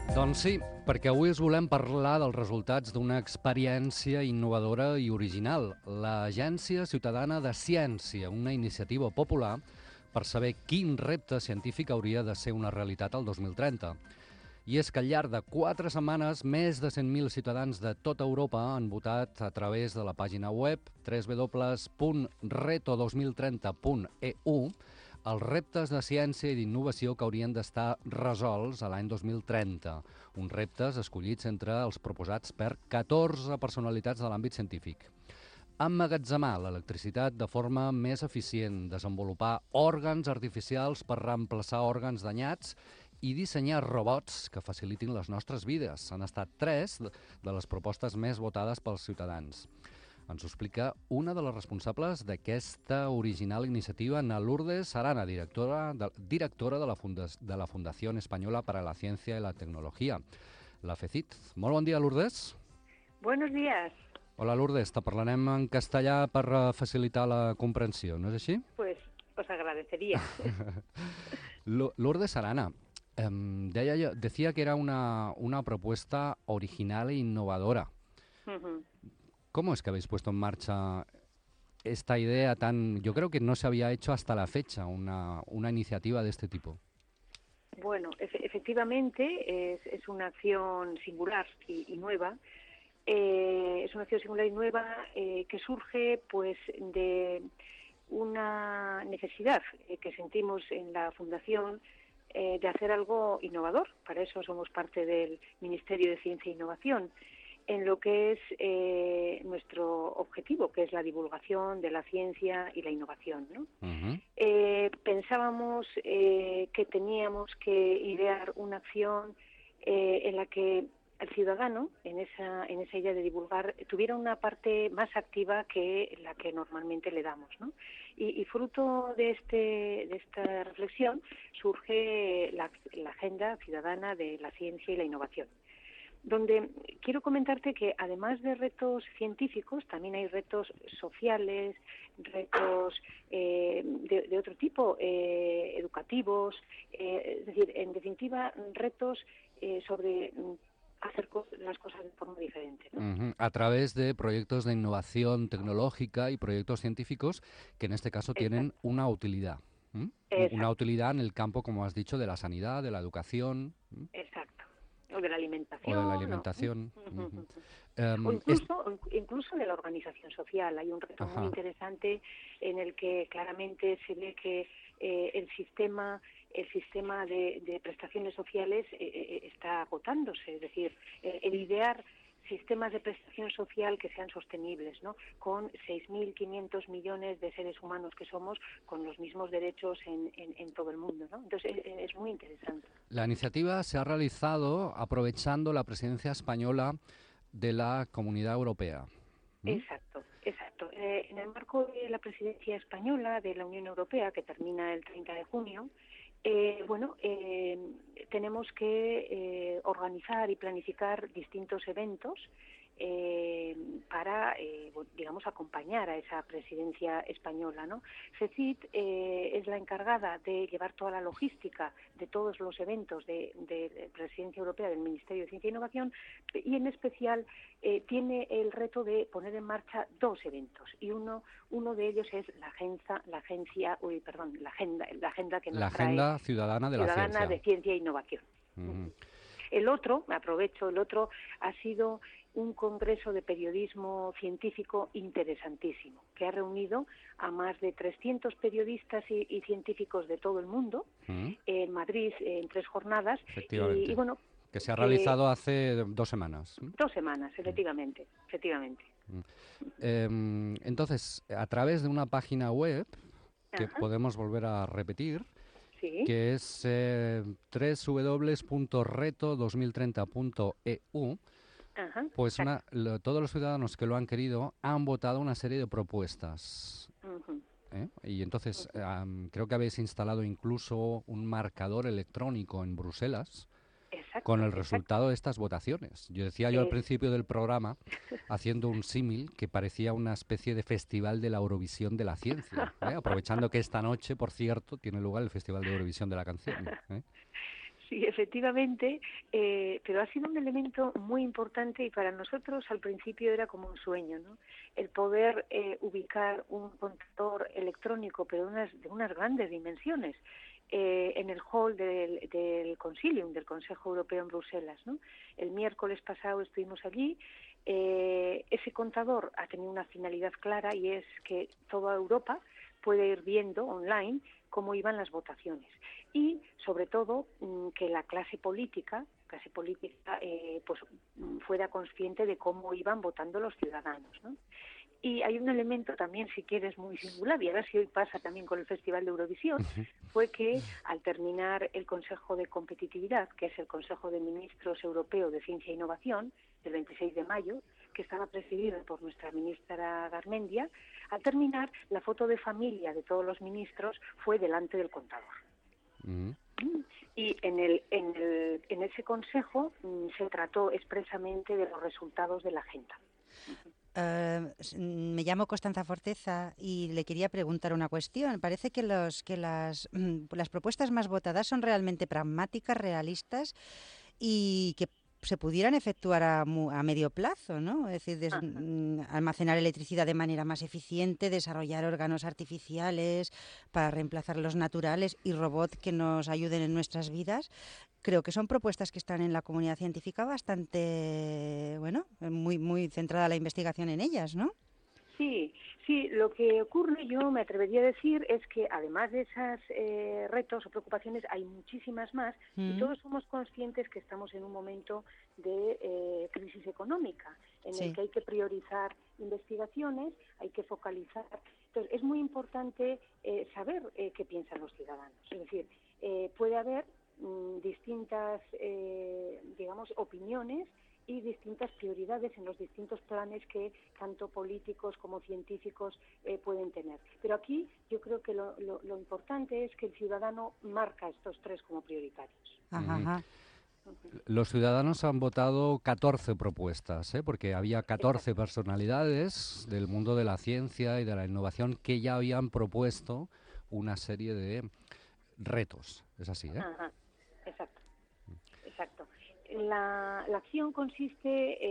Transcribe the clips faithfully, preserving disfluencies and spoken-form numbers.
Doncs sí, perquè avui us volem parlar dels resultats d'una experiència innovadora i original, l'Agència Ciutadana de Ciència, una iniciativa popular per saber quin repte científic hauria de ser una realitat el dos mil trenta. I és que al llarg de quatre setmanes, més de cent mil ciutadans de tota Europa han votat a través de la pàgina web w w w punt reto dos mil trenta punt e u els reptes de ciència i d'innovació que haurien d'estar resolts a l'any dos mil trenta, uns reptes escollits entre els proposats per catorze personalitats de l'àmbit científic. Emmagatzemar l'electricitat de forma més eficient, desenvolupar òrgans artificials per reemplaçar òrgans danyats i dissenyar robots que facilitin les nostres vides. Han estat tres de les propostes més votades pels ciutadans. Ens ho explica una de les responsables d'aquesta original iniciativa, Ana Lourdes Arana, directora de, directora de, la Funda de la Fundación Española para la Ciencia y la Tecnología, la FECIT. Molt bon dia, Lourdes. Buenos días. Hola, Lourdes. Te parlarem en castellà per facilitar la comprensió, no és així? Pues os agradecería. Lourdes Arana, eh, deia, decía que era una, una propuesta original e innovadora. Uh-huh. ¿Cómo es que habéis puesto en marcha esta idea tan... Yo creo que no se había hecho hasta la fecha una, una iniciativa de este tipo. Bueno, efe efectivamente es, es una acción singular y, y nueva. Eh, es una acción singular y nueva eh, que surge pues de una necesidad eh, que sentimos en la Fundación eh, de hacer algo innovador. Para eso somos parte del Ministerio de Ciencia e Innovación, en lo que es eh, nuestro objetivo, que es la divulgación de la ciencia y la innovación, ¿no? Uh-huh. eh, pensábamos eh, que teníamos que idear una acción eh, en la que el ciudadano, en esa, en esa idea de divulgar, tuviera una parte más activa que la que normalmente le damos, ¿no? Y, y fruto de, este, de esta reflexión surge la, la Agenda Ciudadana de la Ciencia y la Innovación, donde quiero comentarte que además de retos científicos, también hay retos sociales, retos eh, de, de otro tipo, eh, educativos, eh, es decir, en definitiva, retos eh, sobre hacer co las cosas de forma diferente, ¿no? Uh-huh. A través de proyectos de innovación tecnológica y proyectos científicos que en este caso tienen Exacto. una utilidad. ¿Mm? Una utilidad en el campo, como has dicho, de la sanidad, de la educación. ¿Mm? Exacto. O de la alimentación. O de la alimentación. ¿no? Uh-huh. um, o incluso, es... incluso de la organización social. Hay un reto Ajá. muy interesante en el que claramente se ve que eh, el sistema el sistema de, de prestaciones sociales eh, está agotándose. Es decir, eh, el idear sistemas de prestación social que sean sostenibles, ¿no? Con seis mil quinientos millones de seres humanos que somos, con los mismos derechos en, en, en todo el mundo, ¿no? Entonces, es, es muy interesante. La iniciativa se ha realizado aprovechando la presidencia española de la Comunidad Europea. ¿Mm? Exacto, exacto. Eh, en el marco de la presidencia española de la Unión Europea, que termina el treinta de junio, Eh, bueno, eh, tenemos que eh, organizar y planificar distintos eventos eh, para, eh, digamos, acompañar a esa presidencia española, ¿no? FECIT eh, es la encargada de llevar toda la logística de todos los eventos de, de, de Presidencia Europea del Ministerio de Ciencia e Innovación y, en especial, eh, tiene el reto de poner en marcha dos eventos y uno uno de ellos es la agencia, la agencia, uy, perdón, la agenda, la agenda que nos la trae agenda ciudadana de ciudadana la ciencia. de ciencia e innovación. Uh-huh. El otro, me aprovecho, el otro ha sido un congreso de periodismo científico interesantísimo, que ha reunido a más de trescientos periodistas y, y científicos de todo el mundo, uh-huh. en Madrid, en tres jornadas. Efectivamente. Y, y bueno, que se ha realizado eh, hace dos semanas. Dos semanas, efectivamente, uh-huh. efectivamente. Uh-huh. Eh, entonces, a través de una página web, que uh-huh. podemos volver a repetir, ¿Sí? que es eh, w w w punto reto dos mil treinta punto e u, Ajá, pues una, lo, todos los ciudadanos que lo han querido han votado una serie de propuestas. Uh-huh. ¿Eh? Y entonces uh-huh. um, creo que habéis instalado incluso un marcador electrónico en Bruselas exacto, con el exacto. resultado de estas votaciones. Yo decía yo es... al principio del programa, haciendo un símil, que parecía una especie de festival de la Eurovisión de la ciencia, ¿eh? Aprovechando que esta noche, por cierto, tiene lugar el Festival de Eurovisión de la canción, ¿eh? Sí, efectivamente, eh, pero ha sido un elemento muy importante y para nosotros al principio era como un sueño, ¿no? El poder eh, ubicar un contador electrónico, pero de unas, de unas grandes dimensiones, eh, en el hall del, del Consilium, del Consejo Europeo en Bruselas, ¿no? El miércoles pasado estuvimos allí. Eh, ese contador ha tenido una finalidad clara y es que toda Europa puede ir viendo online cómo iban las votaciones y, sobre todo, que la clase política, clase política, eh, pues fuera consciente de cómo iban votando los ciudadanos, ¿no? Y hay un elemento también, si quieres, muy singular, y a ver si hoy pasa también con el Festival de Eurovisión, fue que al terminar el Consejo de Competitividad, que es el Consejo de Ministros Europeo de Ciencia e Innovación, del veintiséis de mayo, que estaba presidido por nuestra ministra Garmendia, al terminar, la foto de familia de todos los ministros fue delante del contador. Mm. Y en, el, en, el, en ese consejo mm, se trató expresamente de los resultados de la agenda. Uh, me llamo Constanza Forteza y le quería preguntar una cuestión. Parece que, los, que las, las propuestas más votadas son realmente pragmáticas, realistas y que se pudieran efectuar a, a medio plazo, ¿no? Es decir, des, almacenar electricidad de manera más eficiente, desarrollar órganos artificiales para reemplazar los naturales y robots que nos ayuden en nuestras vidas. Creo que son propuestas que están en la comunidad científica bastante, bueno, muy, muy centrada la investigación en ellas, ¿no? Sí, sí, lo que ocurre, yo me atrevería a decir, es que además de esos eh, retos o preocupaciones hay muchísimas más mm. y todos somos conscientes que estamos en un momento de eh, crisis económica en sí. el que hay que priorizar investigaciones, hay que focalizar. Entonces, es muy importante eh, saber eh, qué piensan los ciudadanos. Es decir, eh, puede haber mm, distintas, eh, digamos, opiniones y distintas prioridades en los distintos planes que tanto políticos como científicos eh, pueden tener. Pero aquí yo creo que lo, lo, lo importante es que el ciudadano marca estos tres como prioritarios. Ajá. Los ciudadanos han votado catorce propuestas, ¿eh? Porque había catorce Exacto. personalidades del mundo de la ciencia y de la innovación que ya habían propuesto una serie de retos. Es así, ¿eh? Ajá. Exacto. Exacto. La, la acción consiste,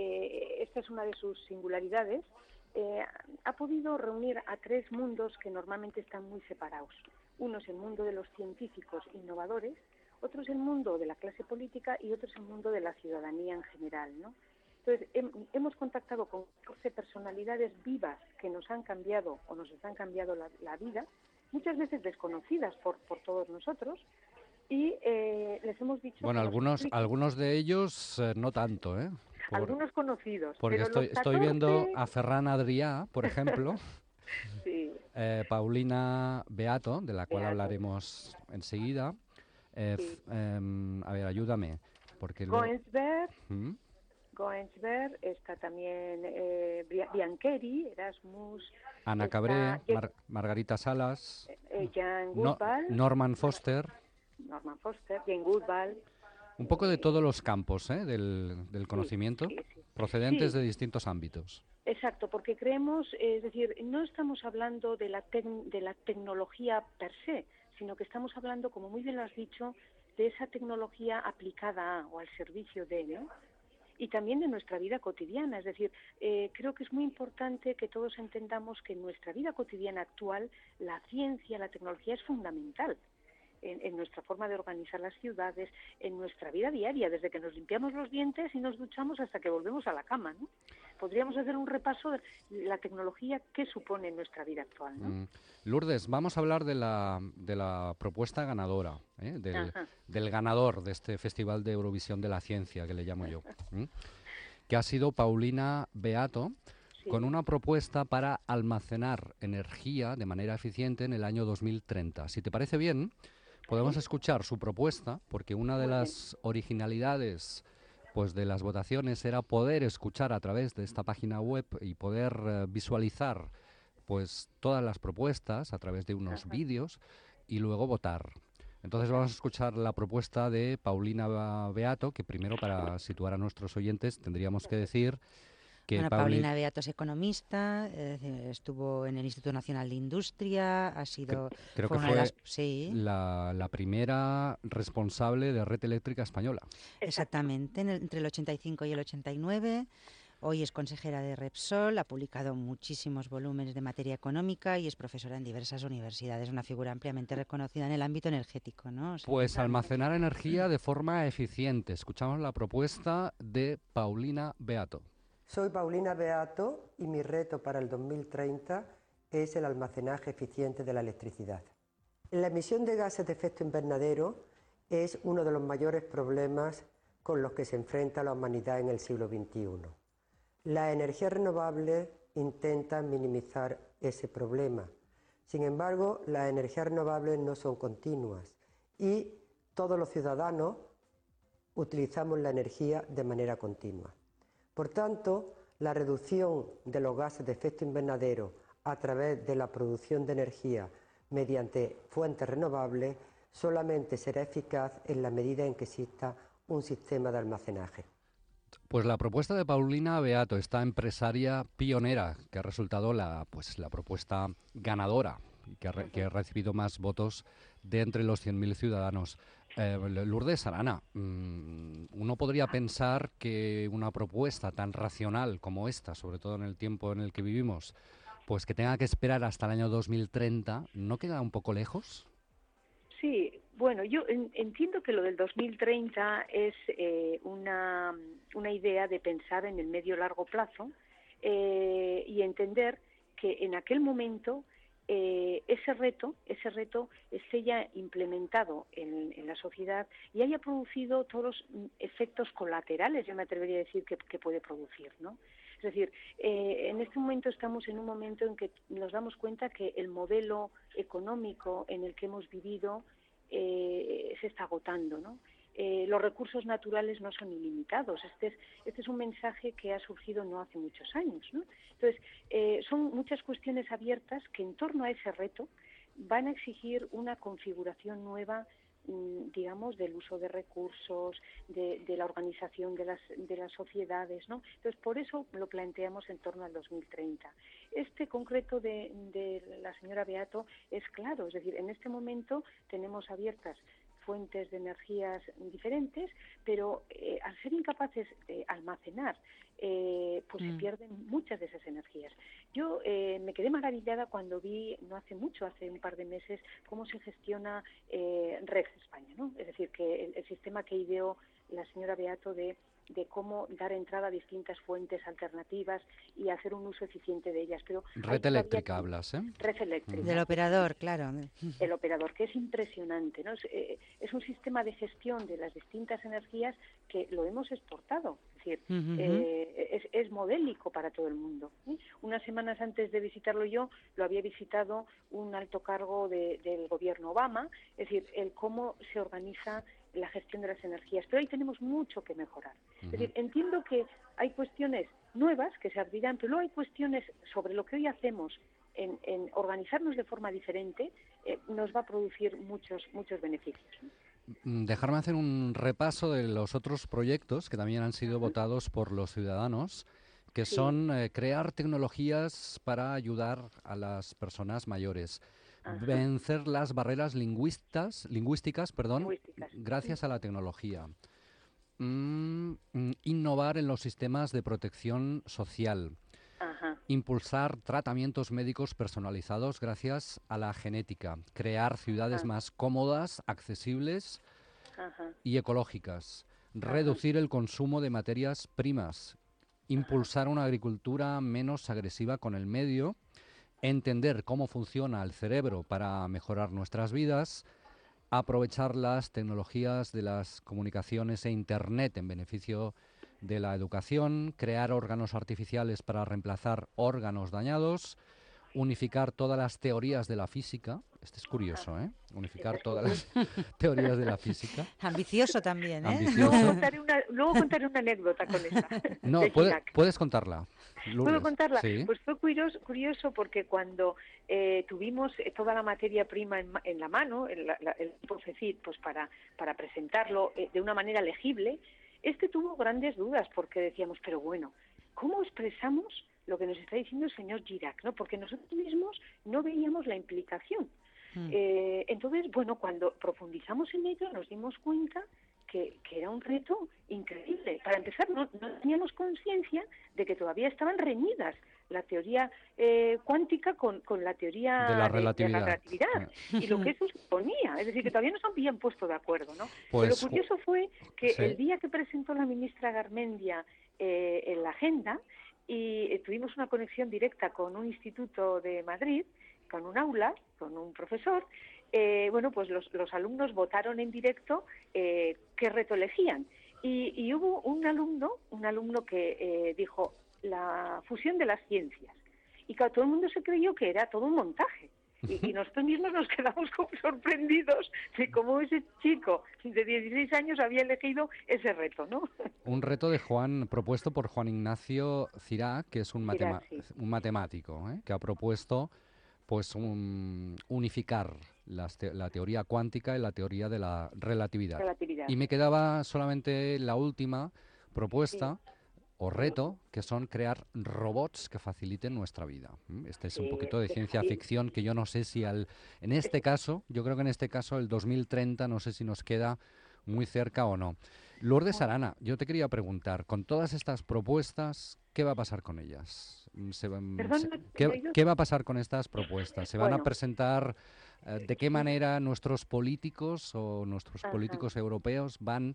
eh, esta es una de sus singularidades, eh, ha podido reunir a tres mundos que normalmente están muy separados. Uno es el mundo de los científicos innovadores, otro es el mundo de la clase política y otro es el mundo de la ciudadanía en general, ¿no? Entonces, he, hemos contactado con catorce personalidades vivas que nos han cambiado o nos han cambiado la, la vida, muchas veces desconocidas por, por todos nosotros, y eh, les hemos dicho... Bueno, algunos algunos de ellos eh, no tanto, ¿eh? Por, algunos conocidos. Porque pero estoy, los catorce... estoy viendo a Ferran Adrià, por ejemplo, sí. eh, Paulina Beato, de la cual Beato. hablaremos enseguida. Eh, sí. eh, a ver, ayúdame. Porque Goensberg, ¿Mm? Goensberg, está también eh, Biancheri, Erasmus... Ana está Cabré, Mar Margarita Salas, eh, Jan Goodall, no, Norman Foster... Norman Foster, Jane Goodall. Un poco de todos los campos ¿eh? del, del conocimiento, sí, sí, sí. procedentes sí. de distintos ámbitos. Exacto, porque creemos, es decir, no estamos hablando de la, de la tecnología per se, sino que estamos hablando, como muy bien lo has dicho, de esa tecnología aplicada a o al servicio de, ¿no? Y también de nuestra vida cotidiana. Es decir, eh, creo que es muy importante que todos entendamos que en nuestra vida cotidiana actual la ciencia, la tecnología es fundamental. En, en nuestra forma de organizar las ciudades, en nuestra vida diaria, desde que nos limpiamos los dientes y nos duchamos hasta que volvemos a la cama, ¿no? Podríamos hacer un repaso de la tecnología que supone en nuestra vida actual, ¿no? Mm. Lourdes, vamos a hablar de la, de la propuesta ganadora, ¿eh? del, del ganador de este Festival de Eurovisión de la Ciencia, que le llamo yo, ¿eh? que ha sido Paulina Beato, sí. con una propuesta para almacenar energía de manera eficiente en el año dos mil treinta. Si te parece bien, podemos escuchar su propuesta, porque una de las originalidades pues, de las votaciones era poder escuchar a través de esta página web y poder uh, visualizar pues, todas las propuestas a través de unos Ajá. vídeos y luego votar. Entonces vamos a escuchar la propuesta de Paulina Beato, que primero, para situar a nuestros oyentes, tendríamos que decir Que Bueno, Pauli- Paulina Beato es economista, eh, estuvo en el Instituto Nacional de Industria, ha sido, creo fue que una de fue las, sí, la, la primera responsable de Red Eléctrica Española. Exacto. exactamente, en el- entre el ochenta y cinco y el ochenta y nueve. Hoy es consejera de Repsol, ha publicado muchísimos volúmenes de materia económica y es profesora en diversas universidades, una figura ampliamente reconocida en el ámbito energético, ¿no? O sea que- Pues almacenar energía de forma eficiente. Escuchamos la propuesta de Paulina Beato. Soy Paulina Beato y mi reto para el dos mil treinta es el almacenaje eficiente de la electricidad. La emisión de gases de efecto invernadero es uno de los mayores problemas con los que se enfrenta la humanidad en el siglo veintiuno. Las energías renovables intentan minimizar ese problema. Sin embargo, las energías renovables no son continuas y todos los ciudadanos utilizamos la energía de manera continua. Por tanto, la reducción de los gases de efecto invernadero a través de la producción de energía mediante fuentes renovables solamente será eficaz en la medida en que exista un sistema de almacenaje. Pues la propuesta de Paulina Beato, esta empresaria pionera, que ha resultado la, pues, la propuesta ganadora, que ha, re- que ha recibido más votos de entre los cien mil ciudadanos. Eh, Lourdes Arana, mm, uno podría pensar que una propuesta tan racional como esta, sobre todo en el tiempo en el que vivimos, pues que tenga que esperar hasta el año dos mil treinta, ¿no queda un poco lejos? Sí, bueno, yo en- entiendo que lo del dos mil treinta es eh, una, una idea de pensar en el medio-largo plazo eh, y entender que en aquel momento eh, ese reto, ese reto esté ya implementado en, en la sociedad y haya producido todos los mm, efectos colaterales, yo me atrevería a decir, que, que puede producir, ¿no? Es decir, eh, en este momento estamos en un momento en que nos damos cuenta que el modelo económico en el que hemos vivido eh, se está agotando, ¿no? Eh, los recursos naturales no son ilimitados. Este es, este es un mensaje que ha surgido no hace muchos años, ¿no? Entonces, eh, son muchas cuestiones abiertas que en torno a ese reto van a exigir una configuración nueva, digamos, del uso de recursos, de, de la organización de las, de las sociedades, ¿no? Entonces, por eso lo planteamos en torno al dos mil treinta. Este concreto de, de la señora Beato es claro, es decir, en este momento tenemos abiertas fuentes de energías diferentes, pero eh, al ser incapaces de almacenar, eh, pues mm. se pierden muchas de esas energías. Yo eh, me quedé maravillada cuando vi, no hace mucho, hace un par de meses, cómo se gestiona eh, Red España, ¿no? Es decir, que el, el sistema que ideó la señora Beato de de cómo dar entrada a distintas fuentes alternativas y hacer un uso eficiente de ellas. Pero Red eléctrica que... hablas, ¿eh? Red eléctrica. Del operador, claro. El operador, que es impresionante, ¿no? Es, eh, es un sistema de gestión de las distintas energías que lo hemos exportado. Es decir, uh-huh. eh, es, es modélico para todo el mundo, ¿eh? Unas semanas antes de visitarlo yo, lo había visitado un alto cargo de, del gobierno Obama, es decir, el cómo se organiza la gestión de las energías, pero ahí tenemos mucho que mejorar. Uh-huh. Es decir, entiendo que hay cuestiones nuevas que se abrirán, pero luego hay cuestiones sobre lo que hoy hacemos en, en organizarnos de forma diferente, eh, nos va a producir muchos, muchos beneficios. Dejarme hacer un repaso de los otros proyectos que también han sido uh-huh. votados por los ciudadanos, que sí. son eh, crear tecnologías para ayudar a las personas mayores. Ajá. Vencer las barreras lingüistas, lingüísticas, perdón, lingüísticas. gracias a la tecnología. Mm, innovar en los sistemas de protección social. Ajá. Impulsar tratamientos médicos personalizados gracias a la genética. Crear ciudades Ajá. más cómodas, accesibles Ajá. y ecológicas. Reducir Ajá. el consumo de materias primas. Impulsar una agricultura menos agresiva con el medio. Entender cómo funciona el cerebro para mejorar nuestras vidas, aprovechar las tecnologías de las comunicaciones e Internet en beneficio de la educación, crear órganos artificiales para reemplazar órganos dañados, unificar todas las teorías de la física. Este es curioso, ¿eh? Unificar todas las teorías de la física. Ambicioso también, ¿eh? Ambicioso. Luego contaré una, luego contaré una anécdota con esa. No, puede, puedes contarla. Lourdes. ¿Puedo contarla? Sí. Pues fue curioso, curioso porque cuando eh, tuvimos toda la materia prima en, en la mano, el, la, el CECID, pues para, para presentarlo eh, de una manera legible, este tuvo grandes dudas porque decíamos, pero bueno, ¿cómo expresamos lo que nos está diciendo el señor Chirac, ¿no? Porque nosotros mismos no veíamos la implicación. Mm. Eh, entonces, bueno, cuando profundizamos en ello nos dimos cuenta que, que era un reto increíble. Para empezar, no, no teníamos conciencia de que todavía estaban reñidas la teoría eh, cuántica con, con la teoría de la relatividad, de, de la relatividad y lo que eso suponía. Es decir, que todavía no se habían puesto de acuerdo, ¿no? Pues, Pero lo curioso fue que sí. el día que presentó la ministra Garmendia eh, en la agenda, y eh, tuvimos una conexión directa con un instituto de Madrid, con un aula, con un profesor, eh, bueno, pues los, los alumnos votaron en directo eh, qué reto elegían. Y, y hubo un alumno, un alumno que eh, dijo la fusión de las ciencias. Y claro, todo el mundo se creyó que era todo un montaje. Y, y nosotros mismos nos quedamos como sorprendidos de cómo ese chico de dieciséis años había elegido ese reto, ¿no? Un reto de Juan, propuesto por Juan Ignacio Cirac, que es un, matema Cirac, sí. un matemático, ¿eh? que ha propuesto pues un, unificar las te la teoría cuántica y la teoría de la relatividad. relatividad. Y me quedaba solamente la última propuesta, sí. o reto, que son crear robots que faciliten nuestra vida. Este es sí, un poquito de ciencia sí. ficción que yo no sé si al, en este caso, yo creo que en este caso el dos mil treinta no sé si nos queda muy cerca o no. Lourdes Arana, yo te quería preguntar, con todas estas propuestas, ¿qué va a pasar con ellas? Se, Perdón, se, no, ¿qué, ¿Qué va a pasar con estas propuestas? ¿Se van bueno, a presentar, eh, de qué manera nuestros políticos o nuestros ajá. políticos europeos van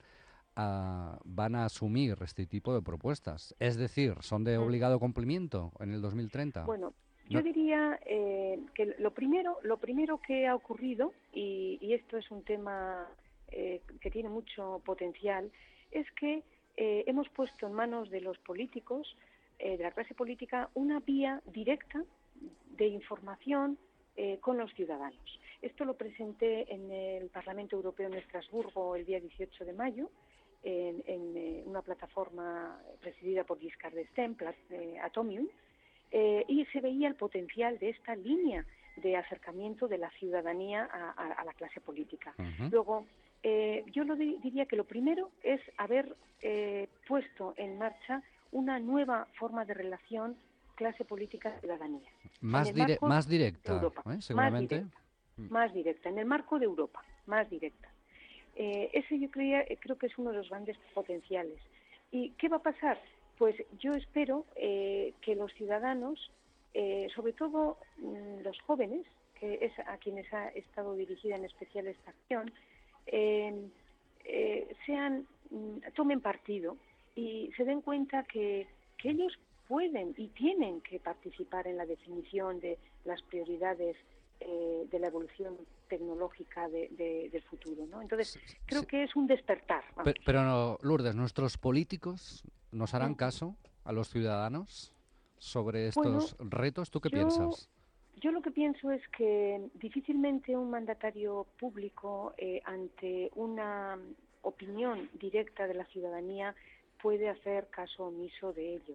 A, van a asumir este tipo de propuestas? Es decir, ¿son de obligado cumplimiento en el dos mil treinta? Bueno, yo no. diría eh, que lo primero, lo primero que ha ocurrido, y, y esto es un tema eh, que tiene mucho potencial, es que eh, hemos puesto en manos de los políticos, eh, de la clase política, una vía directa de información eh, con los ciudadanos. Esto lo presenté en el Parlamento Europeo en Estrasburgo el día dieciocho de mayo, en, en eh, una plataforma presidida por Giscard d'Estaing, eh, Atomium, eh, y se veía el potencial de esta línea de acercamiento de la ciudadanía a, a, a la clase política. Uh-huh. Luego, eh, yo lo di diría que lo primero es haber eh, puesto en marcha una nueva forma de relación clase política-ciudadanía. Más, dire más directa, Europa, ¿eh? Seguramente. Más directa, más directa, en el marco de Europa, más directa. Eh, ese yo creía, creo que es uno de los grandes potenciales. ¿Y qué va a pasar? Pues yo espero eh, que los ciudadanos, eh, sobre todo mmm, los jóvenes, que es a quienes ha estado dirigida en especial esta acción, eh, eh, sean, mmm, tomen partido y se den cuenta que, que ellos pueden y tienen que participar en la definición de las prioridades eh, de la evolución tecnológica de, de, del futuro, ¿no? Entonces, sí, creo sí. que es un despertar. Pero, pero no, Lourdes, ¿nuestros políticos nos harán caso a los ciudadanos sobre estos bueno, retos? ¿Tú qué yo, piensas? Yo lo que pienso es que difícilmente un mandatario público eh, ante una opinión directa de la ciudadanía puede hacer caso omiso de ello.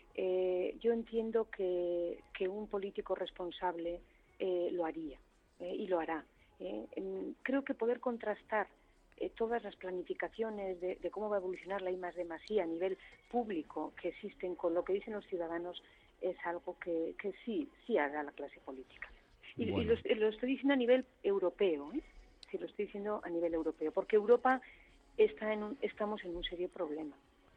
Eh, yo entiendo que, que un político responsable eh, lo haría eh, y lo hará. Eh. En, creo que poder contrastar eh, todas las planificaciones de, de cómo va a evolucionar la I más D más I a nivel público que existen con lo que dicen los ciudadanos es algo que, que sí, sí hará la clase política. Y, bueno. y lo, lo estoy diciendo a nivel europeo, ¿eh? Sí, lo estoy diciendo a nivel europeo, porque Europa está en un, estamos en un serio problema.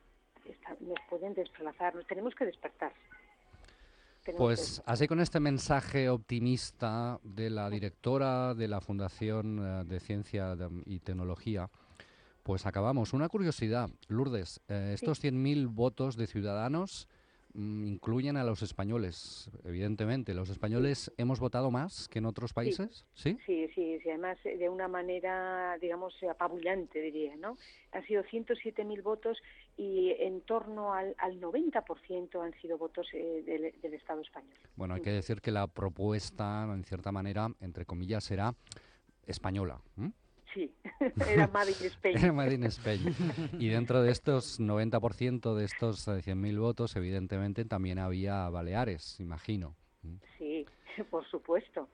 Está, nos pueden desplazar, nos tenemos que despertar. Tenemos Pues que... así con este mensaje optimista de la directora de la Fundación de Ciencia y Tecnología, pues acabamos. Una curiosidad, Lourdes, eh, estos sí. cien mil votos de ciudadanos mmm, incluyen a los españoles, evidentemente. ¿Los españoles sí. hemos votado más que en otros países? Sí, sí, sí, sí, sí, además de una manera, digamos, apabullante, diría, ¿no? Han sido ciento siete mil votos y en torno al, al noventa por ciento han sido votos eh, del, del Estado español. Bueno, hay que decir que la propuesta, en cierta manera, entre comillas, será española. ¿Mm? Sí, era Made in Spain. Era Made in Spain. Y dentro de estos noventa por ciento de estos cien mil votos, evidentemente, también había Baleares, imagino. Sí, por supuesto.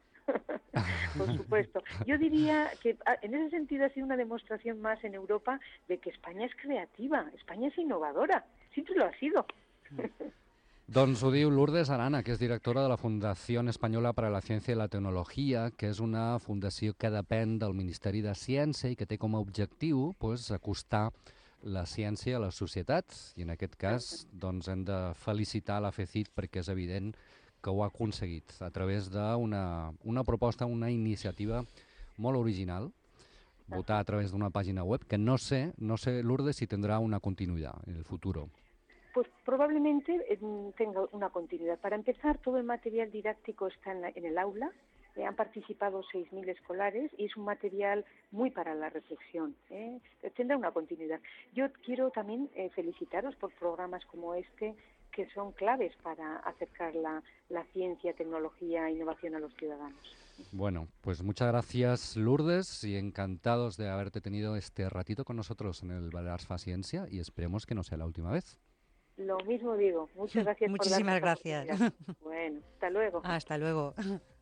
Por supuesto. Yo diría que en ese sentido ha sido una demostración más en Europa de que España es creativa, España es innovadora, siempre lo ha sido. Doncs ho diu Lourdes Arana, que és directora de la Fundació Espanyola per a la Ciència i la Tecnologia, que és una fundació que depèn del Ministeri de Ciència i que té com a objectiu pues, acostar la ciència a les societats. I en aquest cas doncs, hem de felicitar la FECIT perquè és evident que ho ha aconseguit a través d'una una proposta, una iniciativa molt original, votar a través d'una pàgina web que no sé, no sé, Lourdes, si tendrá una continuidad en el futuro. Pues probablemente eh, tenga una continuidad. Para empezar, todo el material didáctico está en, la, en el aula. Eh, han participado seis mil escolares y es un material muy para la reflexión. ¿eh? Tendrá una continuidad. Yo quiero también eh, felicitaros por programas como este, que son claves para acercar la, la ciencia, tecnología e innovación a los ciudadanos. Bueno, pues muchas gracias, Lourdes, y encantados de haberte tenido este ratito con nosotros en el Balears Fa Ciencia y esperemos que no sea la última vez. Lo mismo digo. Muchas gracias. Muchísimas por darnos la gracias. oportunidad. Bueno, hasta luego. Hasta luego.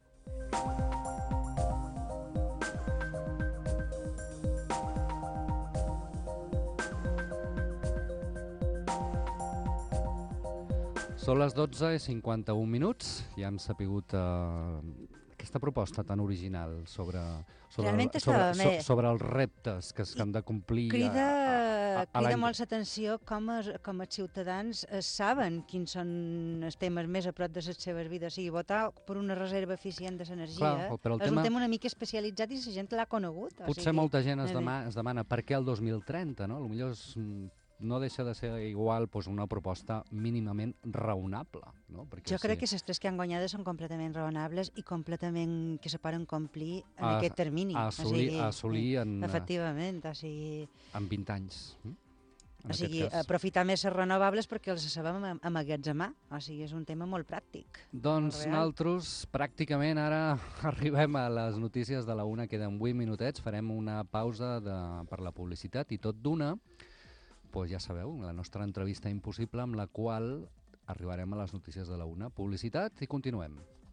Són les dotze i cinquanta-un minuts. Ja hem sapigut uh, aquesta proposta tan original sobre, sobre, Realment sobre, estava so, bé. sobre els reptes que s'han de complir. Crida, a, a, a, a crida l'any- molt l'atenció com, es, com els ciutadans eh, saben quins són els temes més a prop de les seves vides. O sigui, votar per una reserva eficient de l'energia Clar, però el és tema- un tema una mica especialitzat i la gent l'ha conegut. O Potser sigui, molta gent es, eh, dema, es demana per què el dos mil trenta, no? Potser és, mm, no deixa de ser igual pues, una proposta mínimament raonable. No? Perquè Jo crec que les tres que han guanyades són completament raonables i completament que se poden complir en A- aquest termini. a assolir- o sigui, a assolir en, eh, Efectivament, o sigui... En vint anys. mm? En O sigui, aquest cas. aprofitar més les renovables perquè els sabem am- amagatzemar. O sigui, és un tema molt pràctic. Doncs real. nosaltres pràcticament ara arribem a les notícies de la una, queden vuit minutets, farem una pausa de, per la publicitat i tot d'una, doncs ja sabeu, la nostra entrevista impossible amb la qual arribarem a les notícies de la una. Publicitat i continuem.